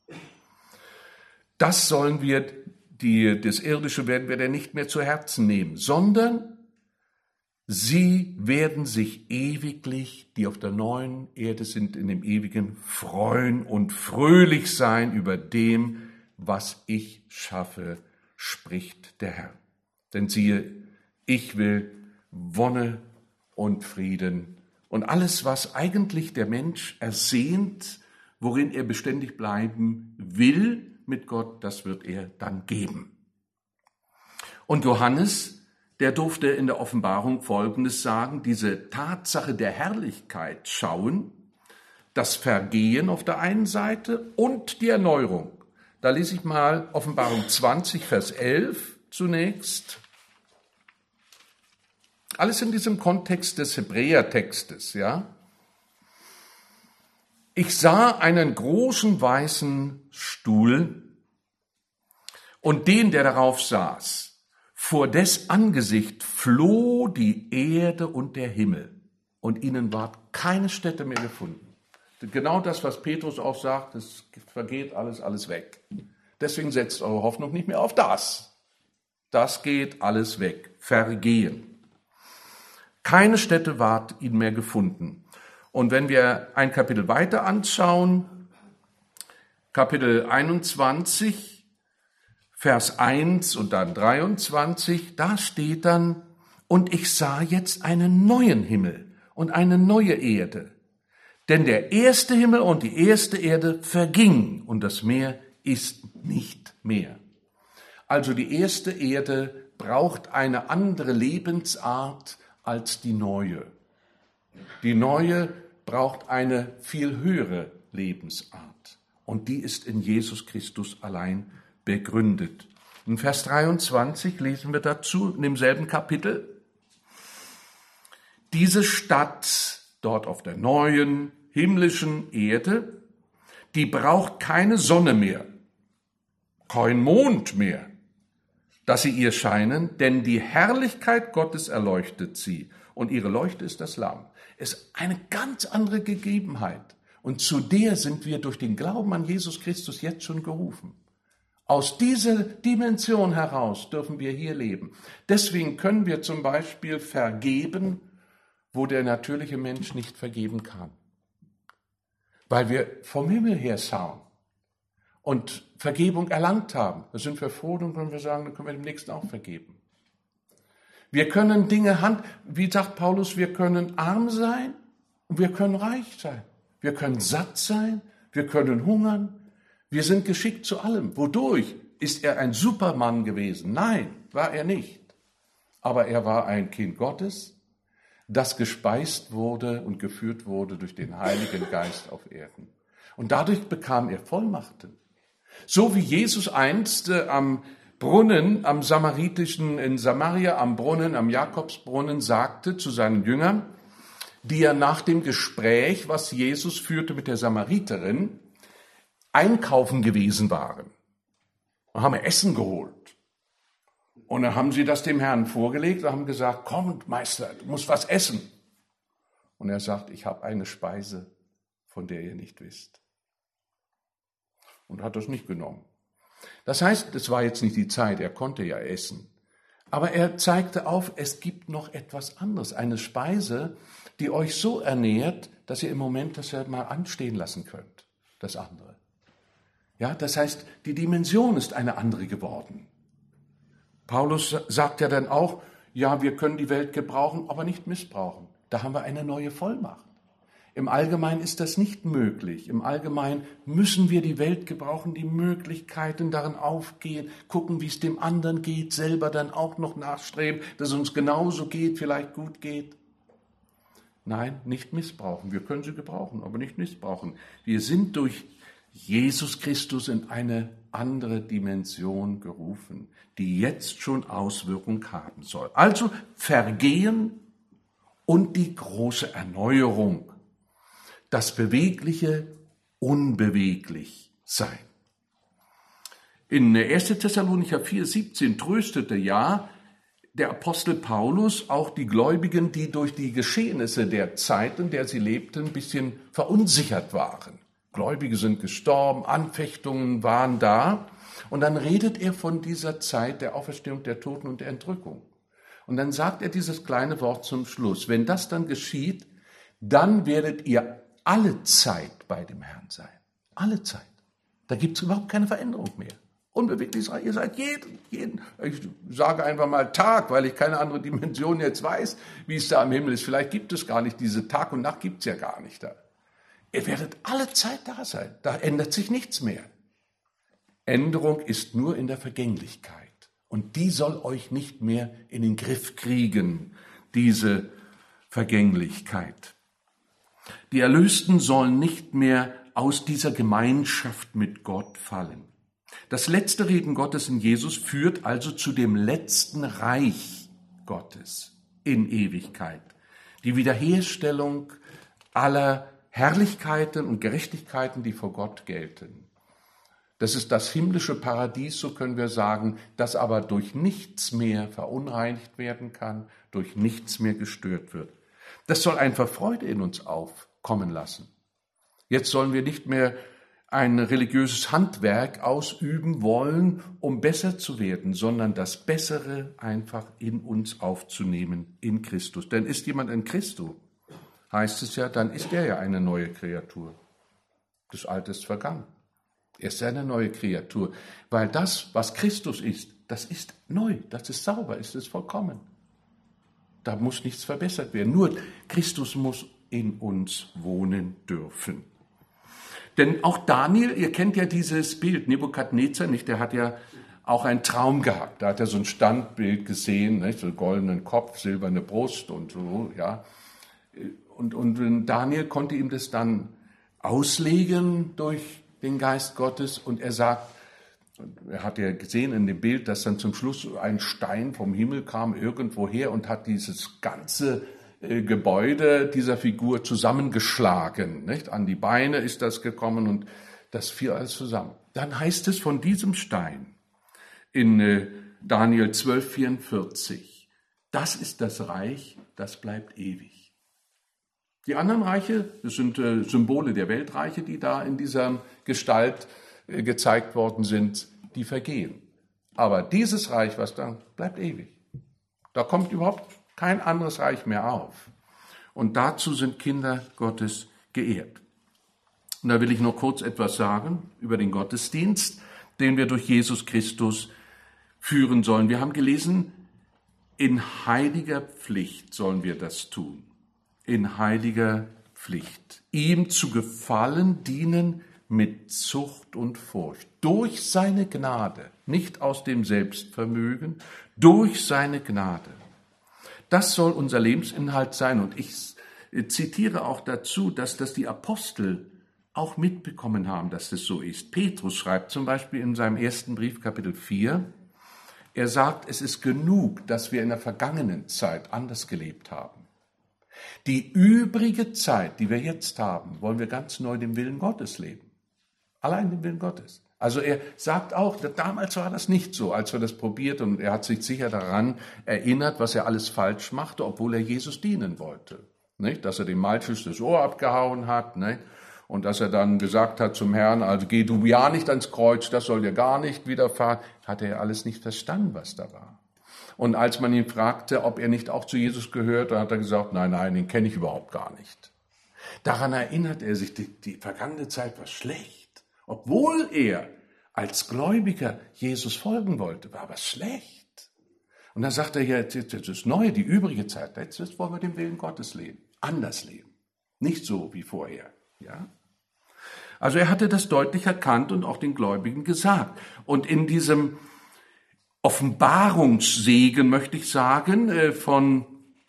Das sollen wir, das Irdische werden wir dann nicht mehr zu Herzen nehmen, sondern sie werden sich ewiglich, die auf der neuen Erde sind, in dem Ewigen, freuen und fröhlich sein über dem, was ich schaffe, spricht der Herr. Denn siehe, ich will Wonne und Frieden und alles, was eigentlich der Mensch ersehnt, worin er beständig bleiben will mit Gott, das wird er dann geben. Und Johannes, der durfte in der Offenbarung Folgendes sagen, diese Tatsache der Herrlichkeit schauen, das Vergehen auf der einen Seite und die Erneuerung. Da lese ich mal Offenbarung 20, Vers 11 zunächst. Alles in diesem Kontext des Hebräertextes, ja. Ich sah einen großen weißen Stuhl und den, der darauf saß. Vor des Angesicht floh die Erde und der Himmel und ihnen ward keine Stätte mehr gefunden. Genau das, was Petrus auch sagt, es vergeht alles weg. Deswegen setzt eure Hoffnung nicht mehr auf das. Das geht alles weg, vergehen. Keine Stätte ward ihnen mehr gefunden. Und wenn wir ein Kapitel weiter anschauen, Kapitel 21, Vers 1 und dann 23, da steht dann, und ich sah jetzt einen neuen Himmel und eine neue Erde. Denn der erste Himmel und die erste Erde verging und das Meer ist nicht mehr. Also die erste Erde braucht eine andere Lebensart als die neue. Die neue braucht eine viel höhere Lebensart und die ist in Jesus Christus allein begründet. In Vers 23 lesen wir dazu in demselben Kapitel: diese Stadt dort auf der neuen himmlischen Erde, die braucht keine Sonne mehr, kein Mond mehr, dass sie ihr scheinen, denn die Herrlichkeit Gottes erleuchtet sie und ihre Leuchte ist das Lamm. Es ist eine ganz andere Gegebenheit und zu der sind wir durch den Glauben an Jesus Christus jetzt schon gerufen. Aus dieser Dimension heraus dürfen wir hier leben. Deswegen können wir zum Beispiel vergeben, wo der natürliche Mensch nicht vergeben kann. Weil wir vom Himmel her schauen und Vergebung erlangt haben. Da sind wir froh, dann können wir sagen, dann können wir dem Nächsten auch vergeben. Wir können Dinge wie sagt Paulus, wir können arm sein und wir können reich sein. Wir können satt sein, wir können hungern. Wir sind geschickt zu allem. Wodurch? Ist er ein Supermann gewesen? Nein, war er nicht. Aber er war ein Kind Gottes, das gespeist wurde und geführt wurde durch den Heiligen Geist auf Erden. Und dadurch bekam er Vollmachten. So wie Jesus einst am Brunnen, am Samaritischen in Samaria, am Brunnen, am Jakobsbrunnen sagte zu seinen Jüngern, die ja nach dem Gespräch, was Jesus führte mit der Samariterin, einkaufen gewesen waren. Und haben Essen geholt. Und dann haben sie das dem Herrn vorgelegt und haben gesagt, komm Meister, du musst was essen. Und er sagt, ich habe eine Speise, von der ihr nicht wisst. Und hat das nicht genommen. Das heißt, es war jetzt nicht die Zeit, er konnte ja essen. Aber er zeigte auf, es gibt noch etwas anderes. Eine Speise, die euch so ernährt, dass ihr im Moment das ja mal anstehen lassen könnt, das andere. Ja, das heißt, die Dimension ist eine andere geworden. Paulus sagt ja dann auch, ja, wir können die Welt gebrauchen, aber nicht missbrauchen. Da haben wir eine neue Vollmacht. Im Allgemeinen ist das nicht möglich. Im Allgemeinen müssen wir die Welt gebrauchen, die Möglichkeiten darin aufgehen, gucken, wie es dem anderen geht, selber dann auch noch nachstreben, dass es uns genauso geht, vielleicht gut geht. Nein, nicht missbrauchen. Wir können sie gebrauchen, aber nicht missbrauchen. Wir sind durch Jesus Christus in eine andere Dimension gerufen, die jetzt schon Auswirkung haben soll. Also Vergehen und die große Erneuerung, das Bewegliche unbeweglich sein. In 1. Thessalonicher 4,17 tröstete ja der Apostel Paulus auch die Gläubigen, die durch die Geschehnisse der Zeit, in der sie lebten, ein bisschen verunsichert waren. Gläubige sind gestorben, Anfechtungen waren da. Und dann redet er von dieser Zeit der Auferstehung der Toten und der Entrückung. Und dann sagt er dieses kleine Wort zum Schluss. Wenn das dann geschieht, dann werdet ihr alle Zeit bei dem Herrn sein. Alle Zeit. Da gibt es überhaupt keine Veränderung mehr. Unbeweglich sein. Ihr seid jeden, ich sage einfach mal Tag, weil ich keine andere Dimension jetzt weiß, wie es da am Himmel ist. Vielleicht gibt es gar nicht diese Tag und Nacht gibt es ja gar nicht da. Ihr werdet alle Zeit da sein. Da ändert sich nichts mehr. Änderung ist nur in der Vergänglichkeit. Und die soll euch nicht mehr in den Griff kriegen, diese Vergänglichkeit. Die Erlösten sollen nicht mehr aus dieser Gemeinschaft mit Gott fallen. Das letzte Reden Gottes in Jesus führt also zu dem letzten Reich Gottes in Ewigkeit. Die Wiederherstellung aller Herrlichkeiten und Gerechtigkeiten, die vor Gott gelten. Das ist das himmlische Paradies, so können wir sagen, das aber durch nichts mehr verunreinigt werden kann, durch nichts mehr gestört wird. Das soll einfach Freude in uns aufkommen lassen. Jetzt sollen wir nicht mehr ein religiöses Handwerk ausüben wollen, um besser zu werden, sondern das Bessere einfach in uns aufzunehmen, in Christus. Denn ist jemand in Christus, heißt es ja, dann ist er ja eine neue Kreatur. Das Alte ist vergangen. Er ist eine neue Kreatur, weil das, was Christus ist, das ist neu, das ist sauber, es ist vollkommen. Da muss nichts verbessert werden. Nur Christus muss in uns wohnen dürfen. Denn auch Daniel, ihr kennt ja dieses Bild, Nebukadnezar, nicht? Der hat ja auch einen Traum gehabt. Da hat er so ein Standbild gesehen, nicht? So einen goldenen Kopf, silberne Brust und so, ja. Und Daniel konnte ihm das dann auslegen durch den Geist Gottes und er sagt, er hat ja gesehen in dem Bild, dass dann zum Schluss ein Stein vom Himmel kam irgendwoher und hat dieses ganze Gebäude dieser Figur zusammengeschlagen. Nicht? An die Beine ist das gekommen und das fiel alles zusammen. Dann heißt es von diesem Stein in Daniel 12,44, das ist das Reich, das bleibt ewig. Die anderen Reiche, das sind Symbole der Weltreiche, die da in dieser Gestalt gezeigt worden sind, die vergehen. Aber dieses Reich, was da bleibt ewig. Da kommt überhaupt kein anderes Reich mehr auf. Und dazu sind Kinder Gottes geehrt. Und da will ich noch kurz etwas sagen über den Gottesdienst, den wir durch Jesus Christus führen sollen. Wir haben gelesen, in heiliger Pflicht sollen wir das tun. In heiliger Pflicht. Ihm zu gefallen dienen mit Zucht und Furcht. Durch seine Gnade, nicht aus dem Selbstvermögen, durch seine Gnade. Das soll unser Lebensinhalt sein. Und ich zitiere auch dazu, dass das die Apostel auch mitbekommen haben, dass das so ist. Petrus schreibt zum Beispiel in seinem ersten Brief, Kapitel 4, er sagt, es ist genug, dass wir in der vergangenen Zeit anders gelebt haben. Die übrige Zeit, die wir jetzt haben, wollen wir ganz neu dem Willen Gottes leben. Allein dem Willen Gottes. Also er sagt auch, damals war das nicht so, als wir das probiert und er hat sich sicher daran erinnert, was er alles falsch machte, obwohl er Jesus dienen wollte. Nicht? Dass er dem Malchus das Ohr abgehauen hat, nicht? Und dass er dann gesagt hat zum Herrn, also geh du ja nicht ans Kreuz, das soll dir gar nicht widerfahren, hat er alles nicht verstanden, was da war. Und als man ihn fragte, ob er nicht auch zu Jesus gehört, dann hat er gesagt, nein, den kenne ich überhaupt gar nicht. Daran erinnert er sich, die vergangene Zeit war schlecht. Obwohl er als Gläubiger Jesus folgen wollte, war aber schlecht. Und dann sagt er hier, das Neue, die übrige Zeit, jetzt wollen wir den Willen Gottes leben, anders leben. Nicht so wie vorher. Ja? Also er hatte das deutlich erkannt und auch den Gläubigen gesagt. Und in diesem Offenbarungssegen, möchte ich sagen, von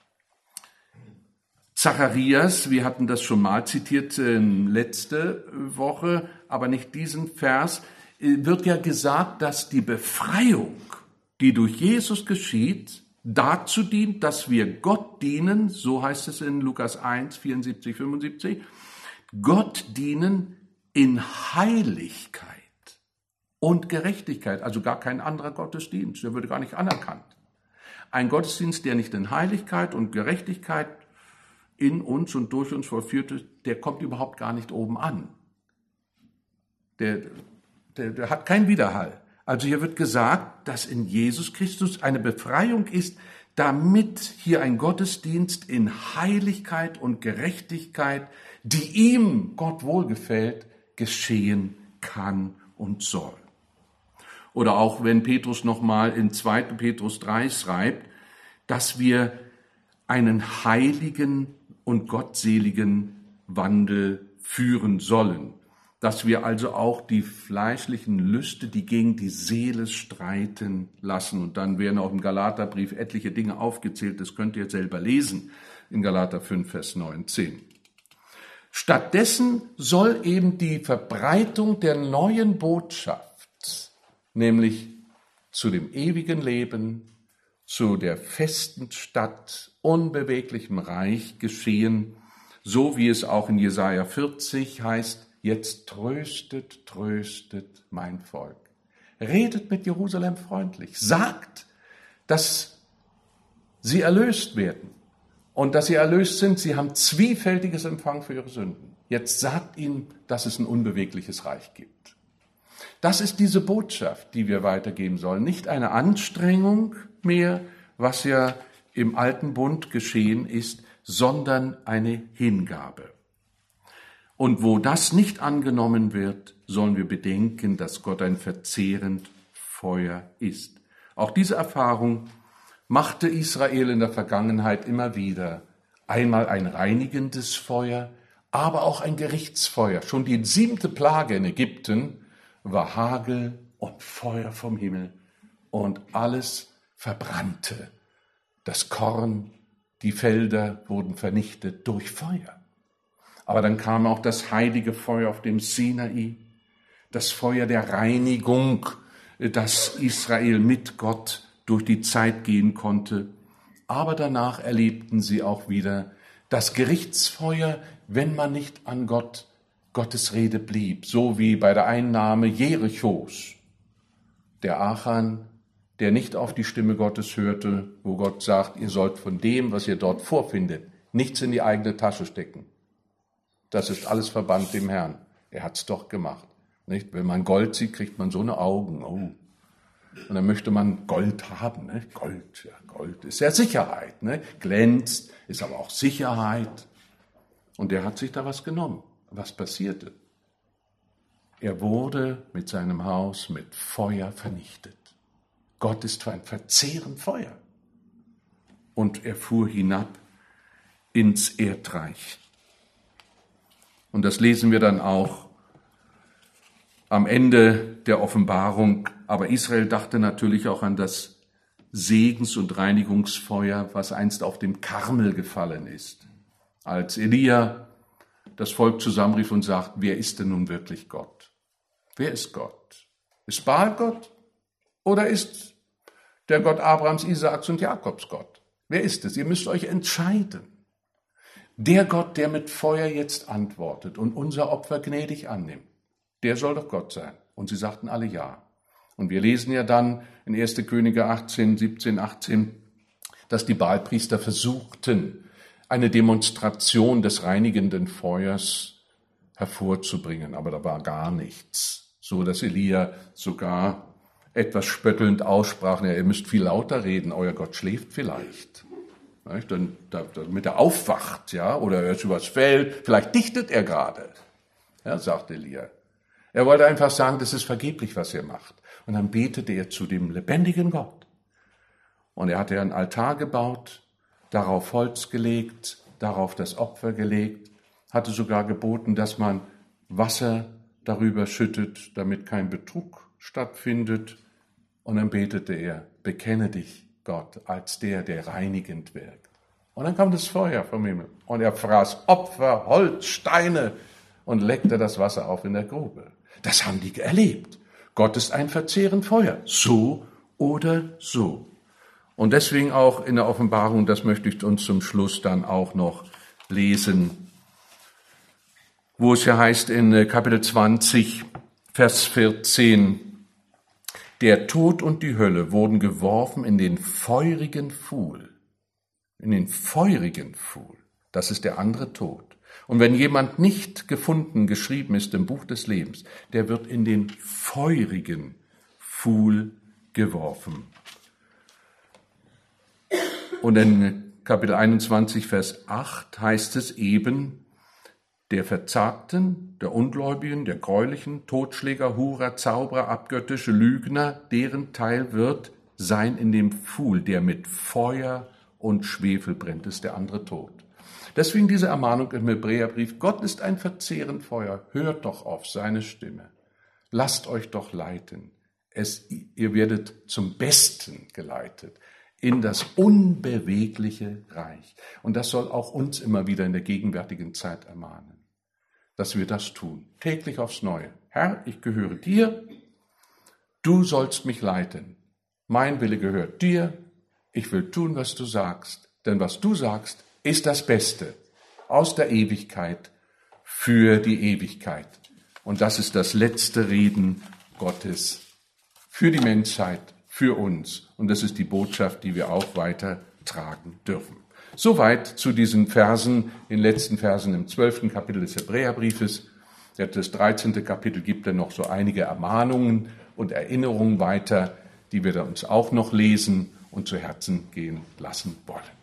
Zacharias, wir hatten das schon mal zitiert letzte Woche, aber nicht diesen Vers, wird ja gesagt, dass die Befreiung, die durch Jesus geschieht, dazu dient, dass wir Gott dienen, so heißt es in Lukas 1, 74, 75, Gott dienen in Heiligkeit und Gerechtigkeit, also gar kein anderer Gottesdienst, der würde gar nicht anerkannt. Ein Gottesdienst, der nicht in Heiligkeit und Gerechtigkeit in uns und durch uns vollführt wird, der kommt überhaupt gar nicht oben an. Der hat keinen Widerhall. Also hier wird gesagt, dass in Jesus Christus eine Befreiung ist, damit hier ein Gottesdienst in Heiligkeit und Gerechtigkeit, die ihm Gott wohlgefällt, geschehen kann und soll. Oder auch wenn Petrus nochmal in 2. Petrus 3 schreibt, dass wir einen heiligen und gottseligen Wandel führen sollen. Dass wir also auch die fleischlichen Lüste, die gegen die Seele streiten, lassen. Und dann werden auch im Galaterbrief etliche Dinge aufgezählt, das könnt ihr selber lesen, in Galater 5, Vers 9, 10. Stattdessen soll eben die Verbreitung der neuen Botschaft, nämlich zu dem ewigen Leben, zu der festen Stadt, unbeweglichem Reich geschehen, so wie es auch in Jesaja 40 heißt, jetzt tröstet, tröstet mein Volk. Redet mit Jerusalem freundlich. Sagt, dass sie erlöst werden. Und dass sie erlöst sind, sie haben zwiefältiges Empfang für ihre Sünden. Jetzt sagt ihnen, dass es ein unbewegliches Reich gibt. Das ist diese Botschaft, die wir weitergeben sollen. Nicht eine Anstrengung mehr, was ja im Alten Bund geschehen ist, sondern eine Hingabe. Und wo das nicht angenommen wird, sollen wir bedenken, dass Gott ein verzehrend Feuer ist. Auch diese Erfahrung machte Israel in der Vergangenheit immer wieder. Einmal ein reinigendes Feuer, aber auch ein Gerichtsfeuer. Schon die 7. Plage in Ägypten war Hagel und Feuer vom Himmel und alles verbrannte. Das Korn, die Felder wurden vernichtet durch Feuer. Aber dann kam auch das heilige Feuer auf dem Sinai, das Feuer der Reinigung, dass Israel mit Gott durch die Zeit gehen konnte. aber danach erlebten sie auch wieder das Gerichtsfeuer, wenn man nicht an Gottes Rede blieb, so wie bei der Einnahme Jerichos. Der Achan, der nicht auf die Stimme Gottes hörte, wo Gott sagt, ihr sollt von dem, was ihr dort vorfindet, nichts in die eigene Tasche stecken. Das ist alles verbannt dem Herrn. Er hat's doch gemacht. Nicht? Wenn man Gold sieht, kriegt man so eine Augen. Oh. Und dann möchte man Gold haben. Ne? Gold, ja, Gold ist ja Sicherheit. Ne? Glänzt, ist aber auch Sicherheit. Und der hat sich da was genommen. Was passierte? Er wurde mit seinem Haus mit Feuer vernichtet. Gott ist für ein verzehrend Feuer. Und er fuhr hinab ins Erdreich. Und das lesen wir dann auch am Ende der Offenbarung. Aber Israel dachte natürlich auch an das Segens- und Reinigungsfeuer, was einst auf dem Karmel gefallen ist. Als Elia das Volk zusammenrief und sagt, wer ist denn nun wirklich Gott? Wer ist Gott? Ist Baal Gott? Oder ist der Gott Abrahams, Isaaks und Jakobs Gott? Wer ist es? Ihr müsst euch entscheiden. Der Gott, der mit Feuer jetzt antwortet und unser Opfer gnädig annimmt, der soll doch Gott sein. Und sie sagten alle ja. Und wir lesen ja dann in 1. Könige 18, 17, 18, dass die Baalpriester versuchten, eine Demonstration des reinigenden Feuers hervorzubringen. Aber da war gar nichts. So, dass Elia sogar etwas spöttelnd aussprach, ja, ihr müsst viel lauter reden, euer Gott schläft vielleicht. Damit er aufwacht, ja, oder er ist übers Feld, vielleicht dichtet er gerade, ja, sagt Elia. Er wollte einfach sagen, das ist vergeblich, was ihr macht. Und dann betete er zu dem lebendigen Gott. Und er hatte einen Altar gebaut, darauf Holz gelegt, darauf das Opfer gelegt, hatte sogar geboten, dass man Wasser darüber schüttet, damit kein Betrug stattfindet. Und dann betete er, bekenne dich, Gott, als der reinigend wirkt. Und dann kam das Feuer vom Himmel. Und er fraß Opfer, Holz, Steine und leckte das Wasser auf in der Grube. Das haben die erlebt. Gott ist ein verzehrend Feuer. So oder so. Und deswegen auch in der Offenbarung, das möchte ich uns zum Schluss dann auch noch lesen, wo es ja heißt in Kapitel 20, Vers 14, der Tod und die Hölle wurden geworfen in den feurigen Pfuhl. In den feurigen Pfuhl. Das ist der andere Tod. Und wenn jemand nicht gefunden, geschrieben ist im Buch des Lebens, der wird in den feurigen Pfuhl geworfen. Und in Kapitel 21, Vers 8 heißt es eben, der Verzagten, der Ungläubigen, der Gräulichen, Totschläger, Hurer, Zauberer, Abgöttische, Lügner, deren Teil wird sein in dem Pfuhl, der mit Feuer und Schwefel brennt, ist der andere Tod. Deswegen diese Ermahnung im Hebräerbrief, Gott ist ein verzehrend Feuer, hört doch auf seine Stimme, lasst euch doch leiten, ihr werdet zum Besten geleitet, in das unbewegliche Reich. Und das soll auch uns immer wieder in der gegenwärtigen Zeit ermahnen, dass wir das tun, täglich aufs Neue. Herr, ich gehöre dir, du sollst mich leiten. Mein Wille gehört dir, ich will tun, was du sagst, denn was du sagst, ist das Beste aus der Ewigkeit für die Ewigkeit. Und das ist das letzte Reden Gottes für die Menschheit, für uns. Und das ist die Botschaft, die wir auch weitertragen dürfen. Soweit zu diesen Versen, den letzten Versen im 12. Kapitel des Hebräerbriefes. Das 13. Kapitel gibt dann noch so einige Ermahnungen und Erinnerungen weiter, die wir uns auch noch lesen und zu Herzen gehen lassen wollen.